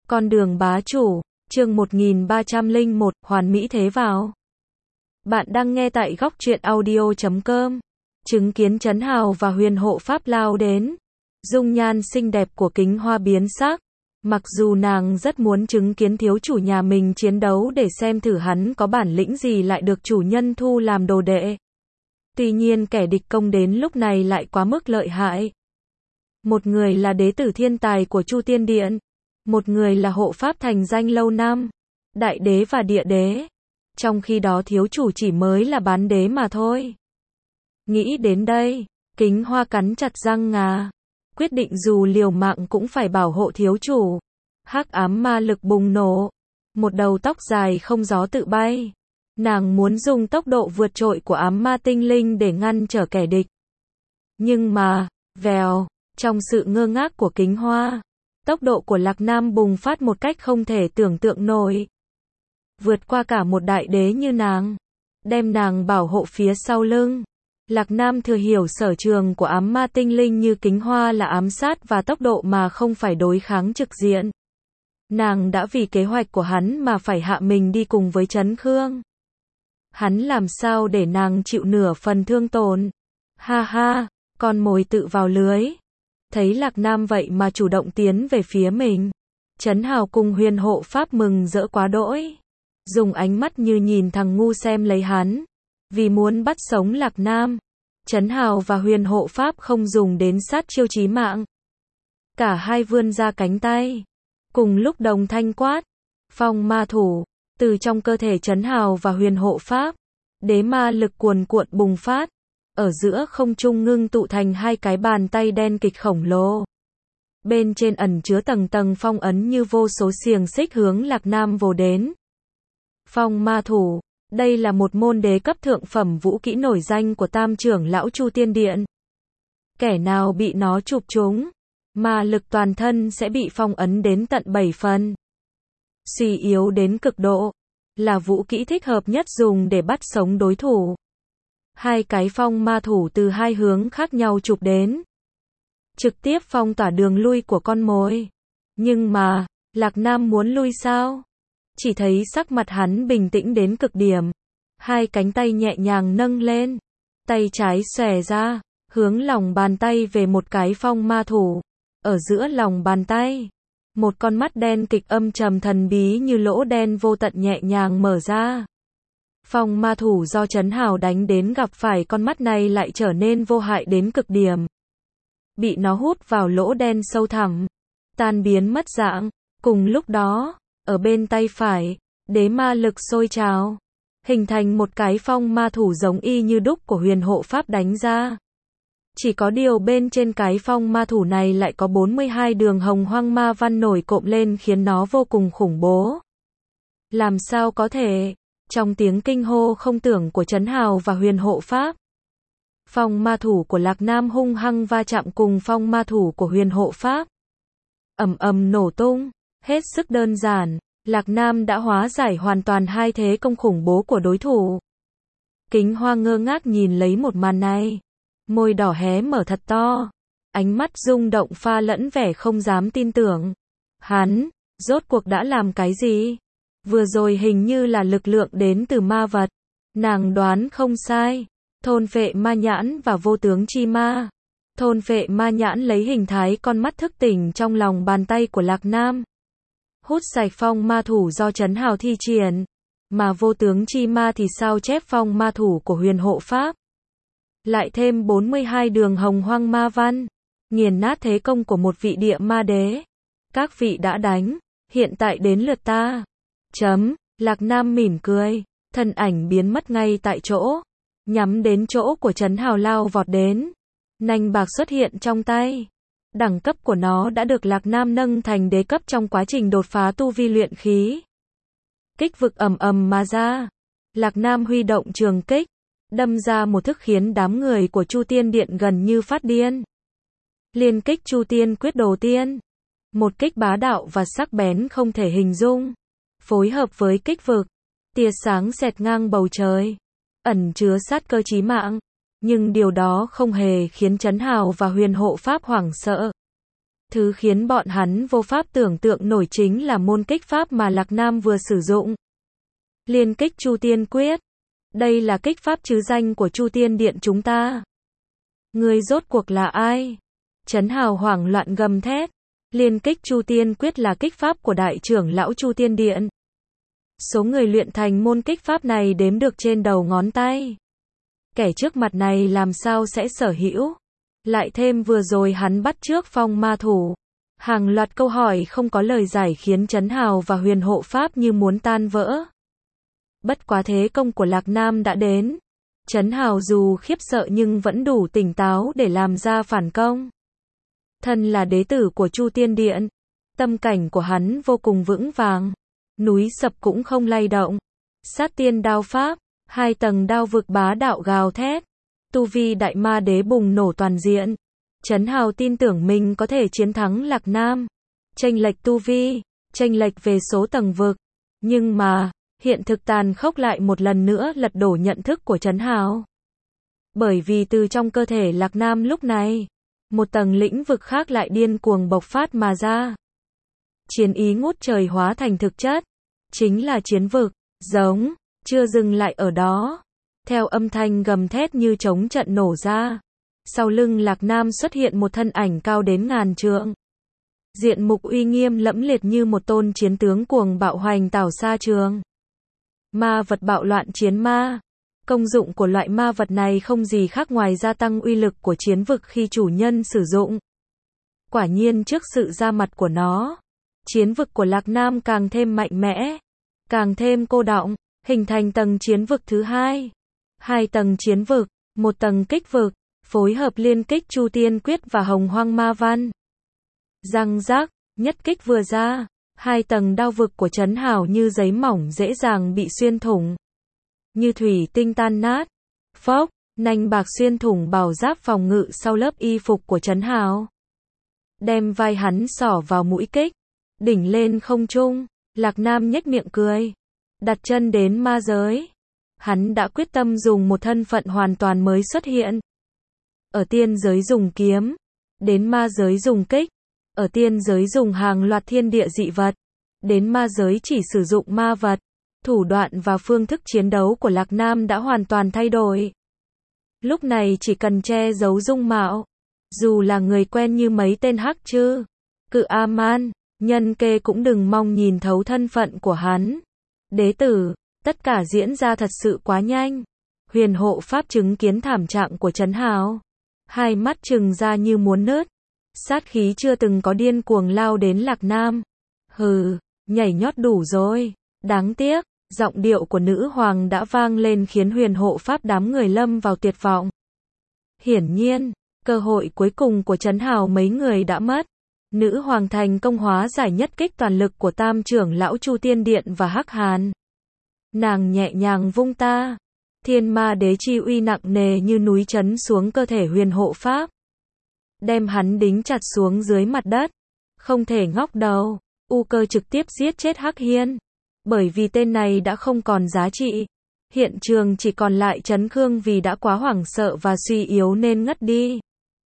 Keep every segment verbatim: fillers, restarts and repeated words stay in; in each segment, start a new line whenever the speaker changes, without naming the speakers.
Con đường bá chủ, chương một nghìn ba trăm lẻ một, hoàn mỹ thế vào. Bạn đang nghe tại góc truyện audio chấm com. Chứng kiến Trấn Hào và Huyền Hộ Pháp lao đến. Dung nhan xinh đẹp của Kính Hoa biến sắc. Mặc dù nàng rất muốn chứng kiến thiếu chủ nhà mình chiến đấu để xem thử hắn có bản lĩnh gì lại được chủ nhân thu làm đồ đệ. Tuy nhiên kẻ địch công đến lúc này lại quá mức lợi hại. Một người là đế tử thiên tài của Chu Tiên Điện. Một người là hộ pháp thành danh lâu năm. Đại đế và địa đế. Trong khi đó thiếu chủ chỉ mới là bán đế mà thôi. Nghĩ đến đây, Kính Hoa cắn chặt răng ngà. Quyết định dù liều mạng cũng phải bảo hộ thiếu chủ. Hắc ám ma lực bùng nổ. Một đầu tóc dài không gió tự bay. Nàng muốn dùng tốc độ vượt trội của ám ma tinh linh để ngăn trở kẻ địch. Nhưng mà, vèo, trong sự ngơ ngác của Kính Hoa, tốc độ của Lạc Nam bùng phát một cách không thể tưởng tượng nổi. Vượt qua cả một đại đế như nàng. Đem nàng bảo hộ phía sau lưng. Lạc Nam thừa hiểu sở trường của ám ma tinh linh như Kính Hoa là ám sát và tốc độ mà không phải đối kháng trực diện. Nàng đã vì kế hoạch của hắn mà phải hạ mình đi cùng với Trấn Khương. Hắn làm sao để nàng chịu nửa phần thương tổn. Ha ha, con mồi tự vào lưới. Thấy Lạc Nam vậy mà chủ động tiến về phía mình. Trấn Hào cùng Huyền Hộ Pháp mừng rỡ quá đỗi. Dùng ánh mắt như nhìn thằng ngu xem lấy hắn. Vì muốn bắt sống Lạc Nam, Trấn Hào và Huyền Hộ Pháp không dùng đến sát chiêu chí mạng. Cả hai vươn ra cánh tay. Cùng lúc đồng thanh quát. Phong ma thủ. Từ trong cơ thể Trấn Hào và Huyền Hộ Pháp, đế ma lực cuồn cuộn bùng phát. Ở giữa không trung ngưng tụ thành hai cái bàn tay đen kịch khổng lồ. Bên trên ẩn chứa tầng tầng phong ấn như vô số xiềng xích hướng Lạc Nam vồ đến. Phong ma thủ. Đây là một môn đế cấp thượng phẩm vũ kỹ nổi danh của Tam trưởng lão Chu Tiên Điện. Kẻ nào bị nó chụp trúng, ma lực toàn thân sẽ bị phong ấn đến tận bảy phần. Suy yếu đến cực độ, là vũ kỹ thích hợp nhất dùng để bắt sống đối thủ. Hai cái phong ma thủ từ hai hướng khác nhau chụp đến. Trực tiếp phong tỏa đường lui của con mồi. Nhưng mà, Lạc Nam muốn lui sao? Chỉ thấy sắc mặt hắn bình tĩnh đến cực điểm. Hai cánh tay nhẹ nhàng nâng lên. Tay trái xòe ra, hướng lòng bàn tay về một cái phong ma thủ. Ở giữa lòng bàn tay, một con mắt đen kịch âm trầm thần bí như lỗ đen vô tận nhẹ nhàng mở ra. Phong ma thủ do Trấn Hào đánh đến gặp phải con mắt này lại trở nên vô hại đến cực điểm. Bị nó hút vào lỗ đen sâu thẳm, tan biến mất dạng. Cùng lúc đó, ở bên tay phải, đế ma lực sôi trào, hình thành một cái phong ma thủ giống y như đúc của Huyền Hộ Pháp đánh ra. Chỉ có điều bên trên cái phong ma thủ này lại có bốn mươi hai đường hồng hoang ma văn nổi cộm lên khiến nó vô cùng khủng bố. Làm sao có thể? Trong tiếng kinh hô không tưởng của Trấn Hào và Huyền Hộ Pháp, phong ma thủ của Lạc Nam hung hăng va chạm cùng phong ma thủ của Huyền Hộ Pháp. Ầm ầm nổ tung. Hết sức đơn giản, Lạc Nam đã hóa giải hoàn toàn hai thế công khủng bố của đối thủ. Kính Hoa ngơ ngác nhìn lấy một màn này. Môi đỏ hé mở thật to. Ánh mắt rung động pha lẫn vẻ không dám tin tưởng. Hắn, rốt cuộc đã làm cái gì? Vừa rồi hình như là lực lượng đến từ ma vật. Nàng đoán không sai. Thôn phệ ma nhãn và vô tướng chi ma. Thôn phệ ma nhãn lấy hình thái con mắt thức tỉnh trong lòng bàn tay của Lạc Nam. Hút sạch phong ma thủ do Trấn Hào thi triển. Mà vô tướng chi ma thì sao chép phong ma thủ của Huyền Hộ Pháp. Lại thêm bốn mươi hai đường hồng hoang ma văn. Nghiền nát thế công của một vị địa ma đế. Các vị đã đánh. Hiện tại đến lượt ta. Chấm. Lạc Nam mỉm cười. Thân ảnh biến mất ngay tại chỗ. Nhắm đến chỗ của Trấn Hào lao vọt đến. Nanh bạc xuất hiện trong tay. Đẳng cấp của nó đã được Lạc Nam nâng thành đế cấp trong quá trình đột phá tu vi luyện khí. Kích vực ầm ầm mà ra. Lạc Nam huy động trường kích, đâm ra một thức khiến đám người của Chu Tiên Điện gần như phát điên. Liên kích Chu Tiên quyết đồ tiên. Một kích bá đạo và sắc bén không thể hình dung. Phối hợp với kích vực, tia sáng xẹt ngang bầu trời. Ẩn chứa sát cơ chí mạng. Nhưng điều đó không hề khiến Trấn Hào và Huyền Hộ Pháp hoảng sợ. Thứ khiến bọn hắn vô pháp tưởng tượng nổi chính là môn kích pháp mà Lạc Nam vừa sử dụng. Liên kích Chu Tiên Quyết. Đây là kích pháp chứ danh của Chu Tiên Điện chúng ta. Ngươi rốt cuộc là ai? Trấn Hào hoảng loạn gầm thét. Liên kích Chu Tiên Quyết là kích pháp của đại trưởng lão Chu Tiên Điện. Số người luyện thành môn kích pháp này đếm được trên đầu ngón tay. Kẻ trước mặt này làm sao sẽ sở hữu? Lại thêm vừa rồi hắn bắt trước phong ma thủ. Hàng loạt câu hỏi không có lời giải khiến Trấn Hào và Huyền Hộ Pháp như muốn tan vỡ. Bất quá thế công của Lạc Nam đã đến. Trấn Hào dù khiếp sợ nhưng vẫn đủ tỉnh táo để làm ra phản công. Thân là đế tử của Chu Tiên Điện, tâm cảnh của hắn vô cùng vững vàng. Núi sập cũng không lay động. Sát tiên đao pháp, hai tầng đao vực bá đạo gào thét. Tu vi đại ma đế bùng nổ toàn diện. Trấn Hào tin tưởng mình có thể chiến thắng Lạc Nam. Chênh lệch tu vi, chênh lệch về số tầng vực. Nhưng mà, hiện thực tàn khốc lại một lần nữa lật đổ nhận thức của Trấn Hào. Bởi vì từ trong cơ thể Lạc Nam lúc này, một tầng lĩnh vực khác lại điên cuồng bộc phát mà ra. Chiến ý ngút trời hóa thành thực chất. Chính là chiến vực, giống, chưa dừng lại ở đó. Theo âm thanh gầm thét như trống trận nổ ra. Sau lưng Lạc Nam xuất hiện một thân ảnh cao đến ngàn trượng. Diện mục uy nghiêm lẫm liệt như một tôn chiến tướng cuồng bạo hoành tảo xa trường. Ma vật bạo loạn chiến ma. Công dụng của loại ma vật này không gì khác ngoài gia tăng uy lực của chiến vực khi chủ nhân sử dụng. Quả nhiên trước sự ra mặt của nó, chiến vực của Lạc Nam càng thêm mạnh mẽ, càng thêm cô đọng, hình thành tầng chiến vực thứ hai. Hai tầng chiến vực, một tầng kích vực, phối hợp liên kích Chu Tiên Quyết và Hồng Hoang Ma Văn. Răng rác, nhất kích vừa ra, hai tầng đao vực của Trấn Hào như giấy mỏng dễ dàng bị xuyên thủng. Như thủy tinh tan nát. Phốc, nanh bạc xuyên thủng bảo giáp phòng ngự sau lớp y phục của Trấn Hào. Đem vai hắn xỏ vào mũi kích. Đỉnh lên không trung, Lạc Nam nhếch miệng cười. Đặt chân đến ma giới. Hắn đã quyết tâm dùng một thân phận hoàn toàn mới xuất hiện. Ở tiên giới dùng kiếm. Đến ma giới dùng kích. Ở tiên giới dùng hàng loạt thiên địa dị vật. Đến ma giới chỉ sử dụng ma vật. Thủ đoạn và phương thức chiến đấu của Lạc Nam đã hoàn toàn thay đổi. Lúc này chỉ cần che giấu dung mạo. Dù là người quen như mấy tên hắc chư, Cự A-man, Nhân Kê cũng đừng mong nhìn thấu thân phận của hắn. Đế tử, tất cả diễn ra thật sự quá nhanh. Huyền Hộ Pháp chứng kiến thảm trạng của Trấn Hào. Hai mắt trừng ra như muốn nứt. Sát khí chưa từng có điên cuồng lao đến Lạc Nam. Hừ, nhảy nhót đủ rồi. Đáng tiếc, giọng điệu của nữ hoàng đã vang lên khiến Huyền Hộ Pháp đám người lâm vào tuyệt vọng. Hiển nhiên, cơ hội cuối cùng của Trấn Hào mấy người đã mất. Nữ hoàng thành công hóa giải nhất kích toàn lực của tam trưởng lão Chu Tiên Điện và Hắc Hàn. Nàng nhẹ nhàng vung ta. Thiên ma đế chi uy nặng nề như núi trấn xuống cơ thể Huyền Hộ Pháp. Đem hắn đính chặt xuống dưới mặt đất. Không thể ngóc đầu. U Cơ trực tiếp giết chết Hắc Hiên. Bởi vì tên này đã không còn giá trị. Hiện trường chỉ còn lại Trấn Khương vì đã quá hoảng sợ và suy yếu nên ngất đi.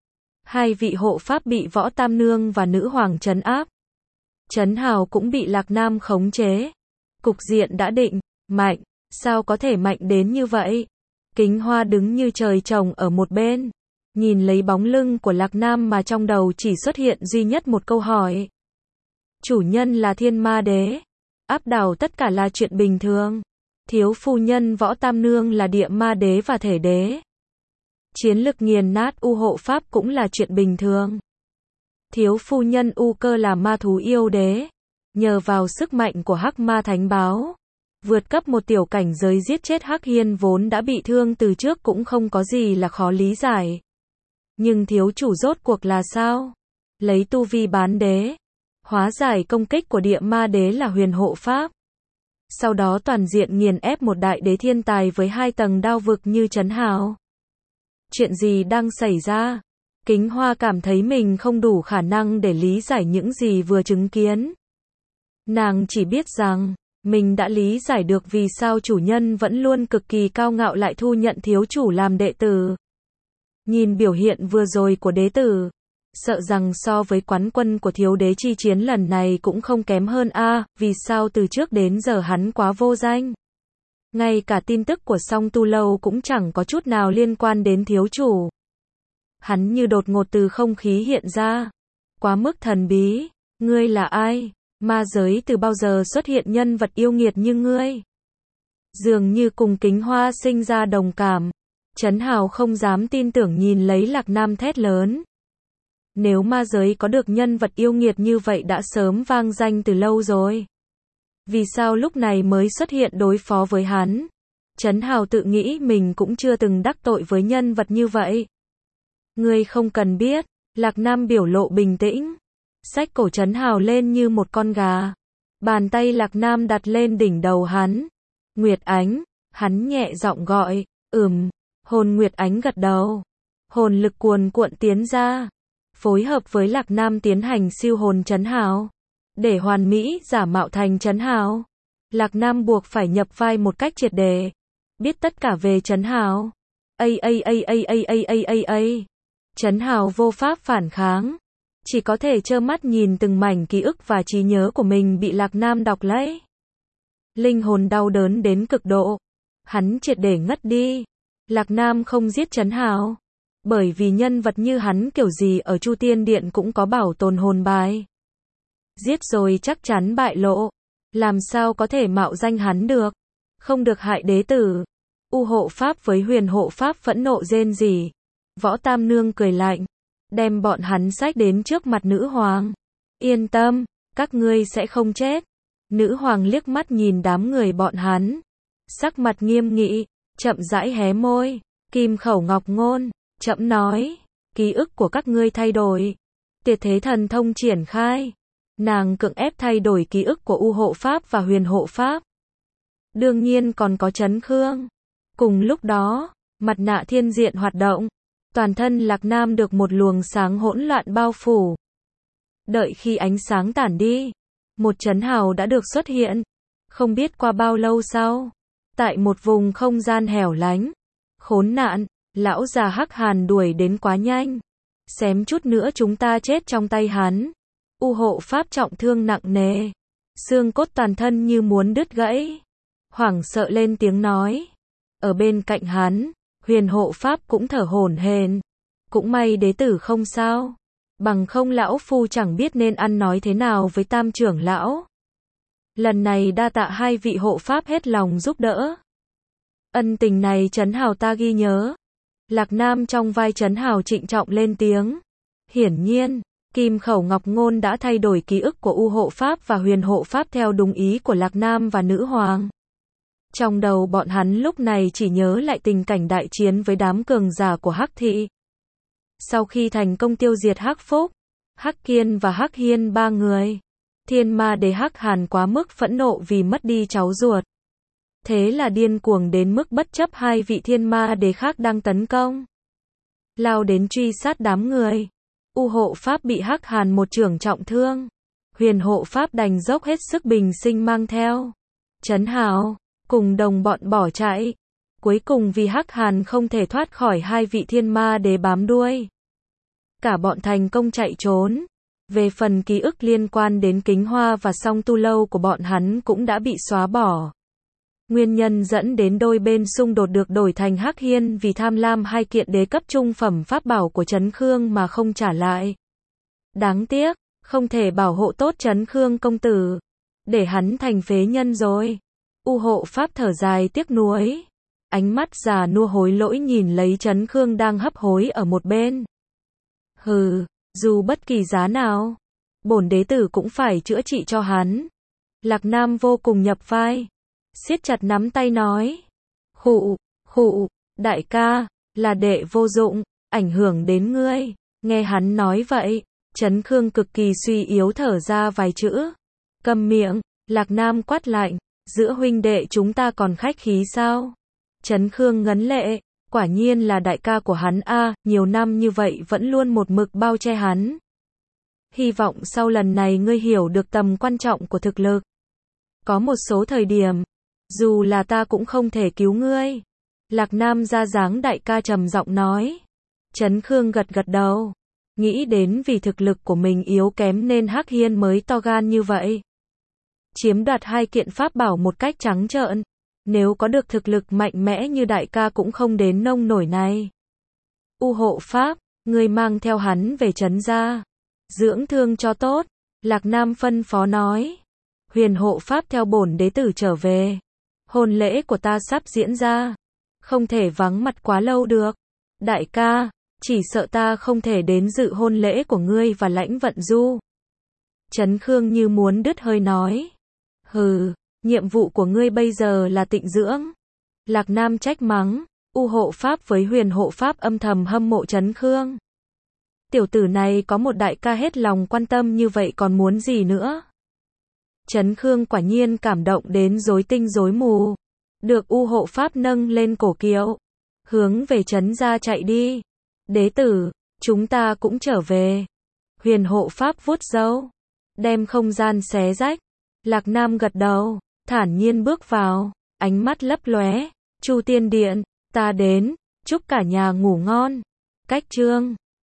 Hai vị hộ pháp bị Võ Tam Nương và nữ hoàng trấn áp. Trấn Hào cũng bị Lạc Nam khống chế. Cục diện đã định, mạnh, sao có thể mạnh đến như vậy? Kính Hoa đứng như trời trồng ở một bên, nhìn lấy bóng lưng của Lạc Nam mà trong đầu chỉ xuất hiện duy nhất một câu hỏi. Chủ nhân là Thiên Ma Đế, áp đảo tất cả là chuyện bình thường. Thiếu phu nhân Võ Tam Nương là Địa Ma Đế và Thể Đế. Chiến lực nghiền nát U Hộ Pháp cũng là chuyện bình thường. Thiếu phu nhân U Cơ là ma thú yêu đế. Nhờ vào sức mạnh của Hắc Ma Thánh Báo, vượt cấp một tiểu cảnh giới giết chết Hắc Hiên vốn đã bị thương từ trước cũng không có gì là khó lý giải. Nhưng thiếu chủ rốt cuộc là sao? Lấy tu vi bán đế, hóa giải công kích của Địa Ma Đế là Huyền Hộ Pháp. Sau đó toàn diện nghiền ép một đại đế thiên tài với hai tầng đao vực như Trấn Hào. Chuyện gì đang xảy ra? Kính Hoa cảm thấy mình không đủ khả năng để lý giải những gì vừa chứng kiến. Nàng chỉ biết rằng, mình đã lý giải được vì sao chủ nhân vẫn luôn cực kỳ cao ngạo lại thu nhận thiếu chủ làm đệ tử. Nhìn biểu hiện vừa rồi của đế tử, Sợ rằng so với quán quân của thiếu đế chi chiến lần này cũng không kém hơn a, vì sao từ trước đến giờ hắn quá vô danh. Ngay cả tin tức của Song Tu Lâu cũng chẳng có chút nào liên quan đến thiếu chủ. Hắn như đột ngột từ không khí hiện ra. Quá mức thần bí. Ngươi là ai? Ma giới từ bao giờ xuất hiện nhân vật yêu nghiệt như ngươi? Dường như cùng Kính Hoa sinh ra đồng cảm. Trấn Hào không dám tin tưởng nhìn lấy Lạc Nam thét lớn. Nếu ma giới có được nhân vật yêu nghiệt như vậy đã sớm vang danh từ lâu rồi. Vì sao lúc này mới xuất hiện đối phó với hắn? Trấn Hào tự nghĩ mình cũng chưa từng đắc tội với nhân vật như vậy. Ngươi không cần biết. Lạc Nam biểu lộ bình tĩnh. Xách cổ Trấn Hào lên như một con gà. Bàn tay Lạc Nam đặt lên đỉnh đầu hắn. Nguyệt Ánh. Hắn nhẹ giọng gọi. Ừm. Hồn Nguyệt Ánh gật đầu. Hồn lực cuồn cuộn tiến ra. Phối hợp với Lạc Nam tiến hành siêu hồn Trấn Hào. Để hoàn mỹ giả mạo thành Trấn Hào. Lạc Nam buộc phải nhập vai một cách triệt để. Biết tất cả về Trấn Hào. A a a a a a a a a. Trấn Hào vô pháp phản kháng. Chỉ có thể trơ mắt nhìn từng mảnh ký ức và trí nhớ của mình bị Lạc Nam đọc lấy. Linh hồn đau đớn đến cực độ. Hắn triệt để ngất đi. Lạc Nam không giết Trấn Hào. Bởi vì nhân vật như hắn kiểu gì ở Chu Tiên Điện cũng có bảo tồn hồn bài. Giết rồi chắc chắn bại lộ. Làm sao có thể mạo danh hắn được. Không được hại đế tử. U hộ pháp với huyền hộ pháp phẫn nộ rên rỉ. Võ Tam Nương cười lạnh. Đem bọn hắn xách đến trước mặt nữ hoàng. Yên tâm, các ngươi sẽ không chết. Nữ hoàng liếc mắt nhìn đám người bọn hắn. Sắc mặt nghiêm nghị, chậm rãi hé môi. Kim khẩu ngọc ngôn, chậm nói. Ký ức của các ngươi thay đổi. Tuyệt thế thần thông triển khai. Nàng cưỡng ép thay đổi ký ức của U hộ pháp và huyền hộ pháp. Đương nhiên còn có Trấn Khương. Cùng lúc đó, mặt nạ thiên diện hoạt động. Toàn thân Lạc Nam được một luồng sáng hỗn loạn bao phủ. Đợi khi ánh sáng tản đi, một Trấn Hào đã được xuất hiện. Không biết qua bao lâu sau, tại một vùng không gian hẻo lánh, khốn nạn, lão già Hắc Hàn đuổi đến quá nhanh. Xém chút nữa chúng ta chết trong tay hắn. U hộ pháp trọng thương nặng nề. Xương cốt toàn thân như muốn đứt gãy. Hoảng sợ lên tiếng nói. Ở bên cạnh hắn, huyền hộ pháp cũng thở hổn hển. Cũng may đế tử không sao. Bằng không lão phu chẳng biết nên ăn nói thế nào với tam trưởng lão. Lần này đa tạ hai vị hộ pháp hết lòng giúp đỡ. Ân tình này Trấn Hào ta ghi nhớ. Lạc Nam trong vai Trấn Hào trịnh trọng lên tiếng. Hiển nhiên, Kim khẩu ngọc ngôn đã thay đổi ký ức của U hộ pháp và huyền hộ pháp theo đúng ý của Lạc Nam và nữ hoàng. Trong đầu bọn hắn lúc này chỉ nhớ lại tình cảnh đại chiến với đám cường giả của Hắc thị. Sau khi thành công tiêu diệt Hắc Phúc, Hắc Kiên và Hắc Hiên ba người, Thiên Ma Đế Hắc Hàn quá mức phẫn nộ vì mất đi cháu ruột. Thế là điên cuồng đến mức bất chấp hai vị Thiên Ma Đế khác đang tấn công, lao đến truy sát đám người. U hộ pháp bị Hắc Hàn một chưởng trọng thương. Huyền hộ pháp đành dốc hết sức bình sinh mang theo Trấn Hào, cùng đồng bọn bỏ chạy. Cuối cùng vì Hắc Hàn không thể thoát khỏi hai vị Thiên Ma Đế bám đuôi, cả bọn thành công chạy trốn. Về phần ký ức liên quan đến Kính Hoa và Song Tu Lâu của bọn hắn cũng đã bị xóa bỏ. Nguyên nhân dẫn đến đôi bên xung đột được đổi thành Hắc Hiên vì tham lam hai kiện đế cấp trung phẩm pháp bảo của Trấn Khương mà không trả lại. Đáng tiếc, không thể bảo hộ tốt Trấn Khương công tử. Để hắn thành phế nhân rồi. U hộ pháp thở dài tiếc nuối. Ánh mắt già nua hối lỗi nhìn lấy Trấn Khương đang hấp hối ở một bên. Hừ, dù bất kỳ giá nào, bổn đế tử cũng phải chữa trị cho hắn. Lạc Nam vô cùng nhập vai. Siết chặt nắm tay nói. Khụ, khụ, đại ca, là đệ vô dụng, ảnh hưởng đến ngươi. Nghe hắn nói vậy, Trấn Khương cực kỳ suy yếu thở ra vài chữ. Câm miệng, Lạc Nam quát lạnh, giữa huynh đệ chúng ta còn khách khí sao? Trấn Khương ngấn lệ, quả nhiên là đại ca của hắn a, nhiều năm như vậy vẫn luôn một mực bao che hắn. Hy vọng sau lần này ngươi hiểu được tầm quan trọng của thực lực. Có một số thời điểm, dù là ta cũng không thể cứu ngươi. Lạc Nam ra dáng đại ca trầm giọng nói. Trấn Khương gật gật đầu. nghĩ đến vì thực lực của mình yếu kém nên Hắc Hiên mới to gan như vậy. Chiếm đoạt hai kiện pháp bảo một cách trắng trợn. Nếu có được thực lực mạnh mẽ như đại ca cũng không đến nông nổi này. U hộ pháp, ngươi mang theo hắn về trấn gia. Dưỡng thương cho tốt. Lạc Nam phân phó nói. Huyền hộ pháp theo bổn đế tử trở về. Hôn lễ của ta sắp diễn ra. Không thể vắng mặt quá lâu được. Đại ca, chỉ sợ ta không thể đến dự hôn lễ của ngươi và Lãnh Vận Du. Trấn Khương như muốn đứt hơi nói. Hừ, nhiệm vụ của ngươi bây giờ là tịnh dưỡng. Lạc Nam trách mắng. U hộ pháp với huyền hộ pháp âm thầm hâm mộ Trấn Khương. Tiểu tử này có một đại ca hết lòng quan tâm như vậy còn muốn gì nữa. Trấn Khương quả nhiên cảm động đến rối tinh rối mù. Được U hộ pháp nâng lên cổ kiệu. Hướng về trấn gia chạy đi. Đế tử, chúng ta cũng trở về. Huyền hộ pháp vuốt râu. Đem không gian xé rách. Lạc Nam gật đầu. Thản nhiên bước vào. Ánh mắt lấp lóe. Chu Tiên Điện, ta đến. Chúc cả nhà ngủ ngon. Cách chương